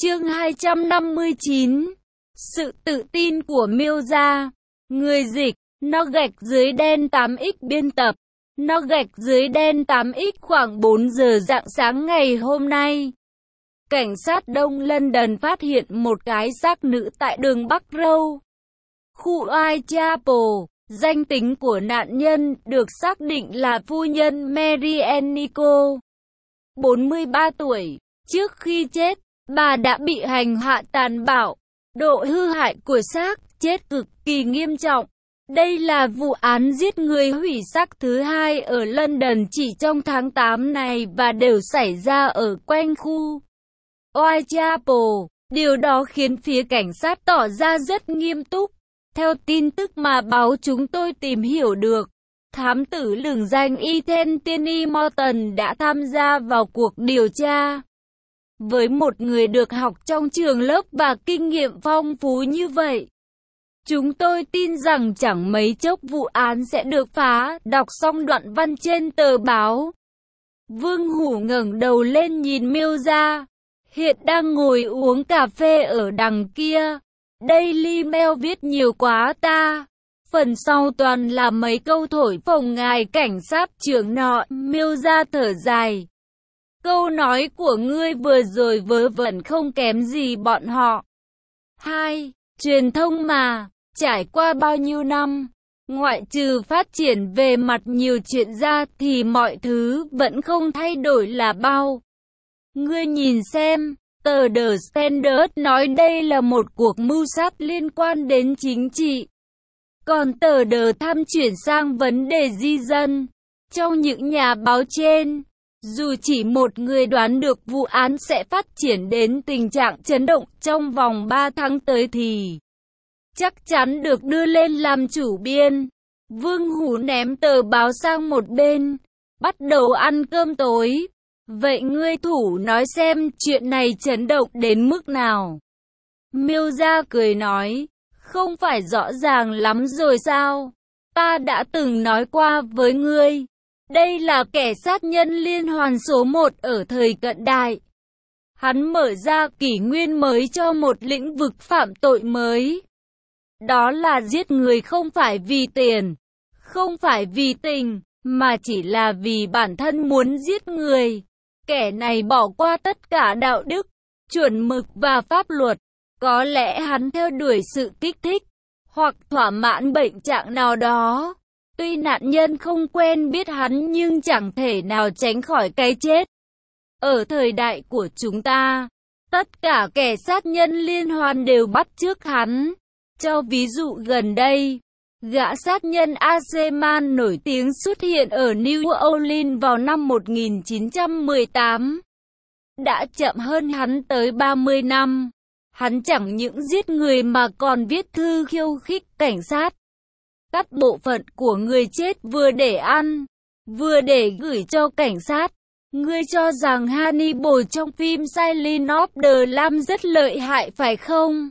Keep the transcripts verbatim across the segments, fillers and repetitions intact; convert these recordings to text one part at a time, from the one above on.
Chương hai trăm năm mươi chín. Sự tự tin của Miêu Gia. Người dịch, nó gạch dưới đen tám x biên tập. Nó gạch dưới đen tám x khoảng bốn giờ rạng sáng ngày hôm nay. Cảnh sát Đông London phát hiện một cái xác nữ tại đường Bắc Row, khu Whitechapel. Danh tính của nạn nhân được xác định là phu nhân Mary Ann Nicol, bốn mươi ba tuổi. Trước khi chết, bà đã bị hành hạ tàn bạo. Độ hư hại của xác chết cực kỳ nghiêm trọng. Đây là vụ án giết người hủy xác thứ hai ở London chỉ trong tháng tám này và đều xảy ra ở quanh khu Whitechapel. Điều đó khiến phía cảnh sát tỏ ra rất nghiêm túc. Theo tin tức mà báo chúng tôi tìm hiểu được, thám tử lừng danh Ethan Tierney Morton đã tham gia vào cuộc điều tra. Với một người được học trong trường lớp và kinh nghiệm phong phú như vậy, chúng tôi tin rằng chẳng mấy chốc vụ án sẽ được phá. Đọc xong đoạn văn trên tờ báo, Vương Hủ ngẩng đầu lên nhìn Miêu Gia, hiện đang ngồi uống cà phê ở đằng kia. Daily Mail viết nhiều quá ta. Phần sau toàn là mấy câu thổi phồng ngài cảnh sát trưởng nọ. Miêu Gia thở dài. Câu nói của ngươi vừa rồi vớ vẩn không kém gì bọn họ. Hai, truyền thông mà, trải qua bao nhiêu năm, ngoại trừ phát triển về mặt nhiều chuyện ra thì mọi thứ vẫn không thay đổi là bao. Ngươi nhìn xem, tờ The Standard nói đây là một cuộc mưu sát liên quan đến chính trị. Còn tờ The Times chuyển sang vấn đề di dân. Trong những nhà báo trên, dù chỉ một người đoán được vụ án sẽ phát triển đến tình trạng chấn động trong vòng ba tháng tới thì chắc chắn được đưa lên làm chủ biên. Vương Hủ ném tờ báo sang một bên, bắt đầu ăn cơm tối. Vậy ngươi thủ nói xem chuyện này chấn động đến mức nào? Miêu Gia cười nói, không phải rõ ràng lắm rồi sao? Ta đã từng nói qua với ngươi. Đây là kẻ sát nhân liên hoàn số một ở thời cận đại. Hắn mở ra kỷ nguyên mới cho một lĩnh vực phạm tội mới. Đó là giết người không phải vì tiền, không phải vì tình, mà chỉ là vì bản thân muốn giết người. Kẻ này bỏ qua tất cả đạo đức, chuẩn mực và pháp luật. Có lẽ hắn theo đuổi sự kích thích, hoặc thỏa mãn bệnh trạng nào đó. Tuy nạn nhân không quen biết hắn nhưng chẳng thể nào tránh khỏi cái chết. Ở thời đại của chúng ta, tất cả kẻ sát nhân liên hoàn đều bắt chước hắn. Cho ví dụ gần đây, gã sát nhân Azeman nổi tiếng xuất hiện ở New Orleans vào năm một nghìn chín trăm mười tám. Đã chậm hơn hắn tới ba mươi năm. Hắn chẳng những giết người mà còn viết thư khiêu khích cảnh sát. Cắt bộ phận của người chết vừa để ăn, vừa để gửi cho cảnh sát. Ngươi cho rằng Hannibal trong phim Silence of the Lambs rất lợi hại phải không?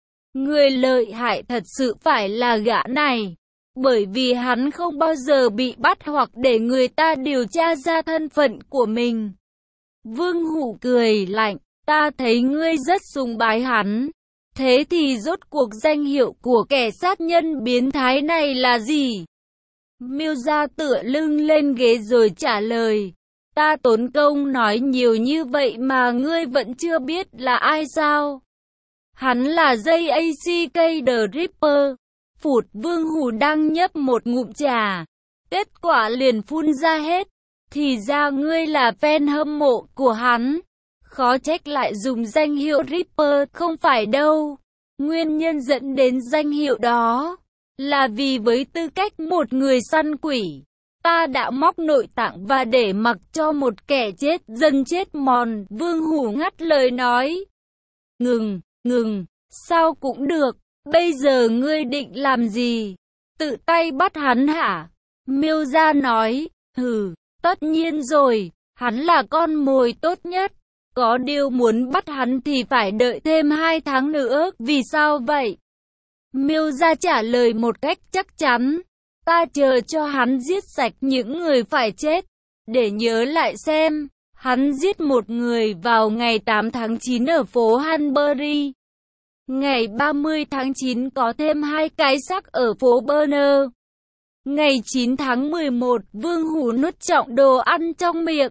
Người lợi hại thật sự phải là gã này, bởi vì hắn không bao giờ bị bắt hoặc để người ta điều tra ra thân phận của mình. Vương Hủ cười lạnh, ta thấy ngươi rất sùng bái hắn. Thế thì rốt cuộc danh hiệu của kẻ sát nhân biến thái này là gì? Miêu Gia tựa lưng lên ghế rồi trả lời. Ta tốn công nói nhiều như vậy mà ngươi vẫn chưa biết là ai sao? Hắn là J A C K the Ripper. Phụt, Vương Hủ đang nhấp một ngụm trà, kết quả liền phun ra hết. Thì ra ngươi là fan hâm mộ của hắn. Khó trách lại dùng danh hiệu Ripper, không phải đâu. Nguyên nhân dẫn đến danh hiệu đó là vì với tư cách một người săn quỷ, ta đã móc nội tạng và để mặc cho một kẻ chết dần chết mòn. Vương Hủ ngắt lời nói. Ngừng, ngừng, sao cũng được. Bây giờ ngươi định làm gì? Tự tay bắt hắn hả? Miêu Gia nói. Hừ, tất nhiên rồi, hắn là con mồi tốt nhất. Có điều muốn bắt hắn thì phải đợi thêm hai tháng nữa. Vì sao vậy? Miêu Gia trả lời một cách chắc chắn. Ta chờ cho hắn giết sạch những người phải chết, để nhớ lại xem Hắn giết một người vào ngày tám tháng chín ở phố Hanbury. Ngày ba mươi tháng chín có thêm hai cái xác ở phố Burner. Ngày chín tháng mười một, Vương Hủ nuốt trọn đồ ăn trong miệng.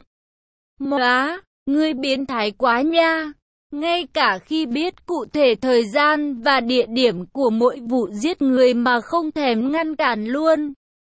Móa, ngươi biến thái quá nha. Ngay cả khi biết cụ thể thời gian và địa điểm của mỗi vụ giết người mà không thèm ngăn cản luôn.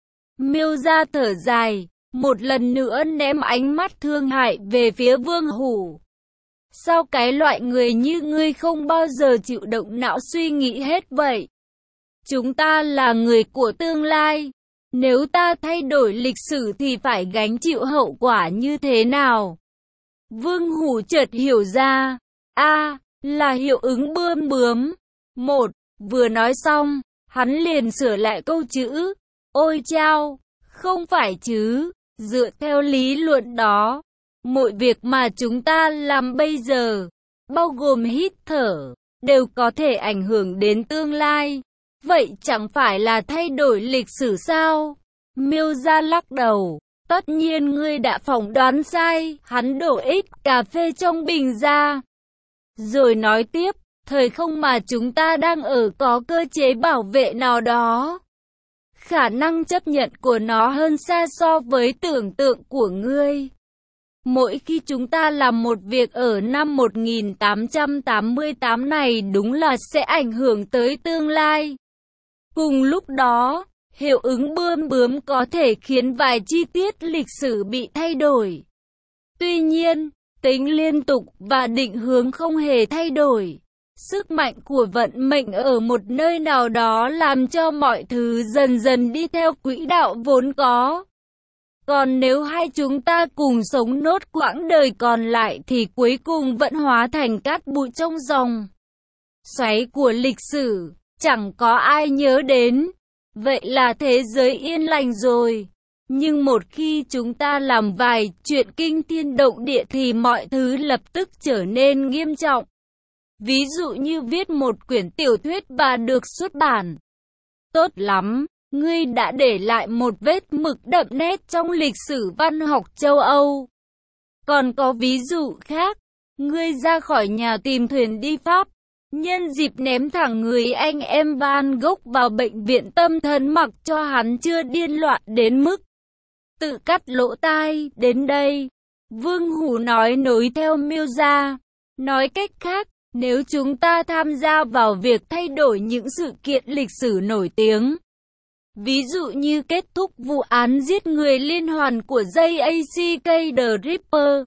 Miêu Gia thở dài, một lần nữa ném ánh mắt thương hại về phía Vương Hủ. Sao cái loại người như ngươi không bao giờ chịu động não suy nghĩ hết vậy? Chúng ta là người của tương lai. Nếu ta thay đổi lịch sử thì phải gánh chịu hậu quả như thế nào? Vương Hủ chợt hiểu ra. A, là hiệu ứng bươm bướm. Một, vừa nói xong, hắn liền sửa lại câu chữ. Ôi chao, không phải chứ, dựa theo lý luận đó, mọi việc mà chúng ta làm bây giờ, bao gồm hít thở, đều có thể ảnh hưởng đến tương lai. Vậy chẳng phải là thay đổi lịch sử sao? Miêu Gia lắc đầu. Tất nhiên ngươi đã phỏng đoán sai. Hắn đổ ít cà phê trong bình ra, rồi nói tiếp, thời không mà chúng ta đang ở có cơ chế bảo vệ nào đó. Khả năng chấp nhận của nó hơn xa so với tưởng tượng của ngươi. Mỗi khi chúng ta làm một việc ở năm một nghìn tám trăm tám mươi tám này đúng là sẽ ảnh hưởng tới tương lai. Cùng lúc đó, hiệu ứng bươm bướm có thể khiến vài chi tiết lịch sử bị thay đổi. Tuy nhiên, tính liên tục và định hướng không hề thay đổi. Sức mạnh của vận mệnh ở một nơi nào đó làm cho mọi thứ dần dần đi theo quỹ đạo vốn có. Còn nếu hai chúng ta cùng sống nốt quãng đời còn lại thì cuối cùng vẫn hóa thành cát bụi trong dòng xoáy của lịch sử, chẳng có ai nhớ đến. Vậy là thế giới yên lành rồi. Nhưng một khi chúng ta làm vài chuyện kinh thiên động địa thì mọi thứ lập tức trở nên nghiêm trọng. Ví dụ như viết một quyển tiểu thuyết và được xuất bản. Tốt lắm, ngươi đã để lại một vết mực đậm nét trong lịch sử văn học châu Âu. Còn có ví dụ khác, ngươi ra khỏi nhà tìm thuyền đi Pháp, nhân dịp ném thẳng người anh em Van Gogh vào bệnh viện tâm thần mặc cho hắn chưa điên loạn đến mức tự cắt lỗ tai. Đến đây, Vương Hủ nói nối theo Miêu Gia. Nói cách khác, nếu chúng ta tham gia vào việc thay đổi những sự kiện lịch sử nổi tiếng, ví dụ như kết thúc vụ án giết người liên hoàn của Jack the Ripper,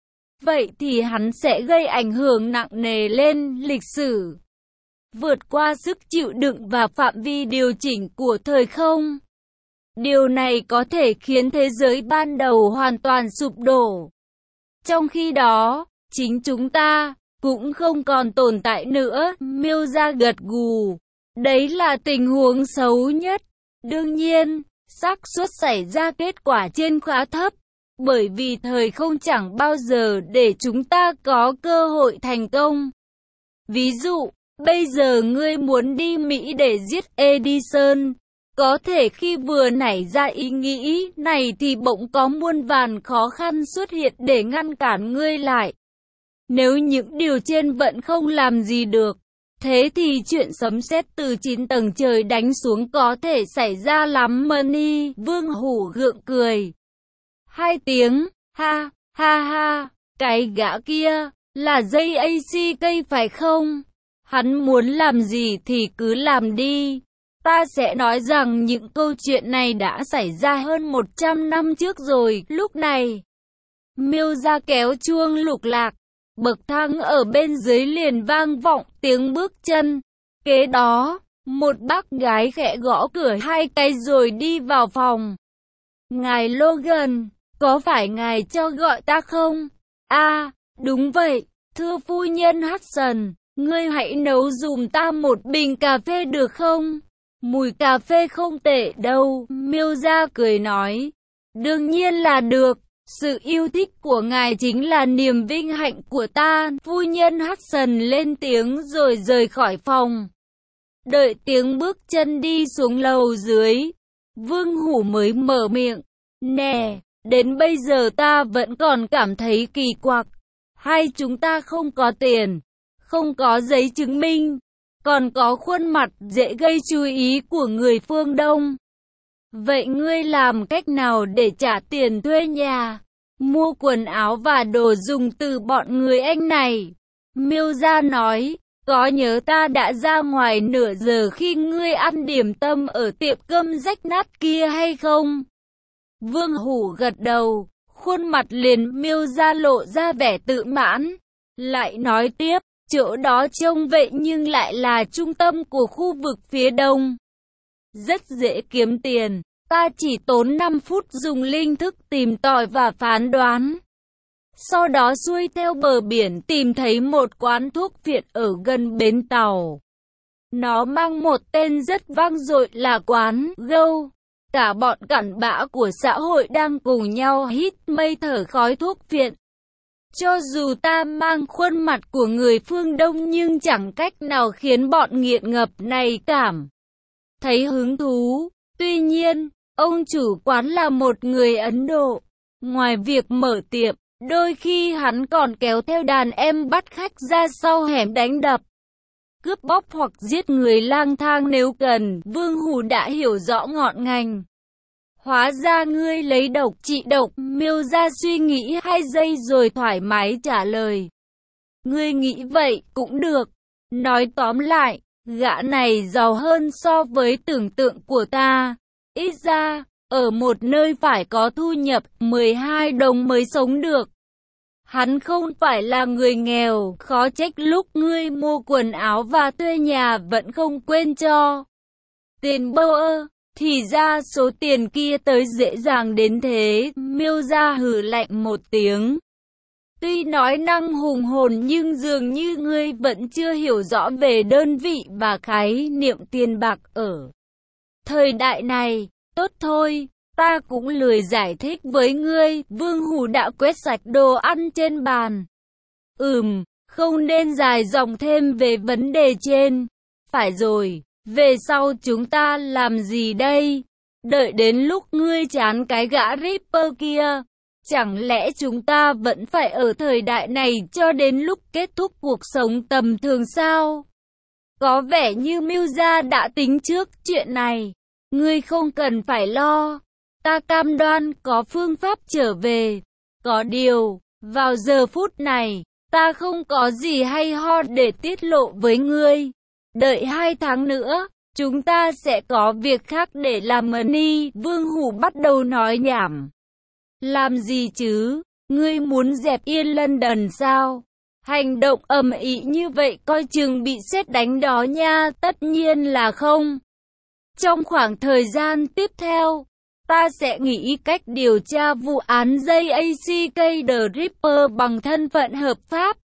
vậy thì hắn sẽ gây ảnh hưởng nặng nề lên lịch sử, vượt qua sức chịu đựng và phạm vi điều chỉnh của thời không. Điều này có thể khiến thế giới ban đầu hoàn toàn sụp đổ. Trong khi đó, chính chúng ta cũng không còn tồn tại nữa. Miêu Gia gật gù. Đấy là tình huống xấu nhất. Đương nhiên, xác suất xảy ra kết quả trên khá thấp, bởi vì thời không chẳng bao giờ để chúng ta có cơ hội thành công. Ví dụ, bây giờ ngươi muốn đi Mỹ để giết Edison, có thể khi vừa nảy ra ý nghĩ này thì bỗng có muôn vàn khó khăn xuất hiện để ngăn cản ngươi lại. Nếu những điều trên vẫn không làm gì được, thế thì chuyện sấm sét từ chín tầng trời đánh xuống có thể xảy ra lắm Money. Vương Hủ gượng cười. Hai tiếng, ha, ha ha, cái gã kia, là Jack phải không? Hắn muốn làm gì thì cứ làm đi. Ta sẽ nói rằng những câu chuyện này đã xảy ra hơn một trăm năm trước rồi. Lúc này, Miêu Gia kéo chuông lục lạc. Bậc thang ở bên dưới liền vang vọng tiếng bước chân. Kế đó, một bác gái khẽ gõ cửa hai cái rồi đi vào phòng. Ngài Logan, có phải ngài cho gọi ta không? À, đúng vậy, thưa phu nhân Hudson, ngươi hãy nấu dùm ta một bình cà phê được không? Mùi cà phê không tệ đâu, Miêu Gia cười nói. Đương nhiên là được. Sự yêu thích của ngài chính là niềm vinh hạnh của ta. Phu nhân Hudson lên tiếng rồi rời khỏi phòng. Đợi tiếng bước chân đi xuống lầu dưới, Vương Hủ mới mở miệng. Nè, Đến bây giờ ta vẫn còn cảm thấy kỳ quặc. Hay chúng ta không có tiền, không có giấy chứng minh, còn có khuôn mặt dễ gây chú ý của người phương Đông. Vậy ngươi làm cách nào để trả tiền thuê nhà, mua quần áo và đồ dùng từ bọn người Anh này? Miêu Gia nói, có nhớ ta đã ra ngoài nửa giờ khi ngươi ăn điểm tâm ở tiệm cơm rách nát kia hay không? Vương Hủ gật đầu, khuôn mặt liền Miêu Gia lộ ra vẻ tự mãn. Lại nói tiếp, chỗ đó trông vậy nhưng lại là trung tâm của khu vực phía đông. Rất dễ kiếm tiền, ta chỉ tốn năm phút dùng linh thức tìm tòi và phán đoán. Sau đó xuôi theo bờ biển tìm thấy một quán thuốc phiện ở gần bến tàu. Nó mang một tên rất vang dội là quán Gâu. Cả bọn cặn bã của xã hội đang cùng nhau hít mây thở khói thuốc phiện. Cho dù ta mang khuôn mặt của người phương Đông nhưng chẳng cách nào khiến bọn nghiện ngập này cảm thấy hứng thú. Tuy nhiên, ông chủ quán là một người Ấn Độ. Ngoài việc mở tiệm, đôi khi hắn còn kéo theo đàn em bắt khách ra sau hẻm đánh đập, cướp bóc hoặc giết người lang thang nếu cần. Vương Hủ đã hiểu rõ ngọn ngành. Hóa ra ngươi lấy độc trị độc. Miêu Gia suy nghĩ hai giây rồi thoải mái trả lời. Ngươi nghĩ vậy cũng được. Nói tóm lại, gã này giàu hơn so với tưởng tượng của ta. Ít ra, ở một nơi phải có thu nhập mười hai đồng mới sống được. Hắn không phải là người nghèo, khó trách lúc ngươi mua quần áo và thuê nhà vẫn không quên cho tiền bơ ơ. Thì ra số tiền kia tới dễ dàng đến thế. Miêu Gia hừ lạnh một tiếng. Tuy nói năng hùng hồn nhưng dường như ngươi vẫn chưa hiểu rõ về đơn vị và khái niệm tiền bạc ở thời đại này. Tốt thôi, ta cũng lười giải thích với ngươi. Vương Hủ đã quét sạch đồ ăn trên bàn. Ừm, không nên dài dòng thêm về vấn đề trên. Phải rồi, về sau chúng ta làm gì đây? Đợi đến lúc ngươi chán cái gã Ripper kia, chẳng lẽ chúng ta vẫn phải ở thời đại này cho đến lúc kết thúc cuộc sống tầm thường sao? Có vẻ như Miêu Gia đã tính trước chuyện này. Ngươi không cần phải lo. Ta cam đoan có phương pháp trở về. Có điều, vào giờ phút này, ta không có gì hay ho để tiết lộ với ngươi. Đợi hai tháng nữa, chúng ta sẽ có việc khác để làm. Money. Vương Hủ bắt đầu nói nhảm. Làm gì chứ? Ngươi muốn dẹp yên London sao? Hành động ầm ĩ như vậy coi chừng bị sét đánh đó nha. Tất nhiên là không. Trong khoảng thời gian tiếp theo, ta sẽ nghĩ cách điều tra vụ án J A C K The Ripper bằng thân phận hợp pháp.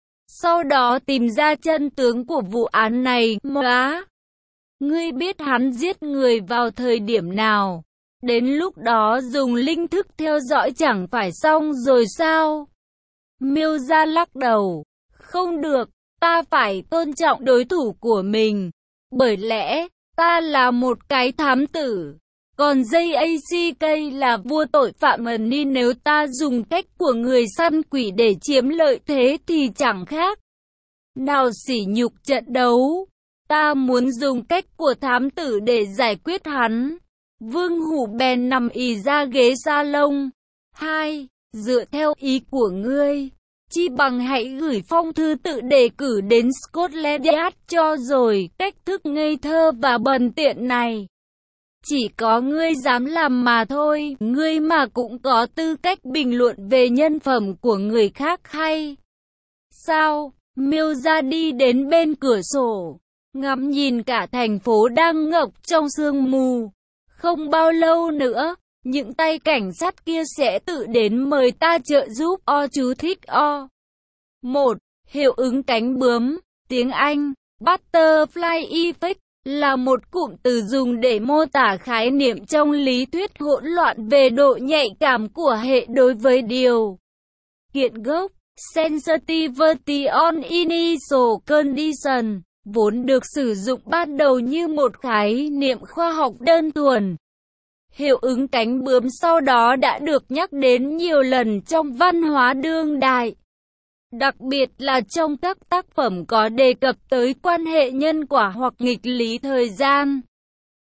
Sau đó tìm ra chân tướng của vụ án này. Móa, ngươi biết hắn giết người vào thời điểm nào? Đến lúc đó dùng linh thức theo dõi chẳng phải xong rồi sao? Miêu Gia lắc đầu. Không được, ta phải tôn trọng đối thủ của mình. Bởi lẽ, ta là một cái thám tử. Còn J A C K là vua tội phạm. Nên nếu ta dùng cách của người săn quỷ để chiếm lợi thế thì chẳng khác nào sỉ nhục trận đấu. Ta muốn dùng cách của thám tử để giải quyết hắn. Vương Hủ bèn nằm ì ra ghế salon. Hai, dựa theo ý của ngươi, chi bằng hãy gửi phong thư tự đề cử đến Scotland Yard cho rồi. Cách thức ngây thơ và bần tiện này chỉ có ngươi dám làm mà thôi. Ngươi mà cũng có tư cách bình luận về nhân phẩm của người khác hay sao? Miêu Gia đi đến bên cửa sổ, ngắm nhìn cả thành phố đang ngập trong sương mù. Không bao lâu nữa, những tay cảnh sát kia sẽ tự đến mời ta trợ giúp. O chú thích o. một. Hiệu ứng cánh bướm. Tiếng Anh, Butterfly Effect, là một cụm từ dùng để mô tả khái niệm trong lý thuyết hỗn loạn về độ nhạy cảm của hệ đối với điều kiện gốc. Sensitivity on initial condition, vốn được sử dụng ban đầu như một khái niệm khoa học đơn thuần. Hiệu ứng cánh bướm sau đó đã được nhắc đến nhiều lần trong văn hóa đương đại, đặc biệt là trong các tác phẩm có đề cập tới quan hệ nhân quả hoặc nghịch lý thời gian.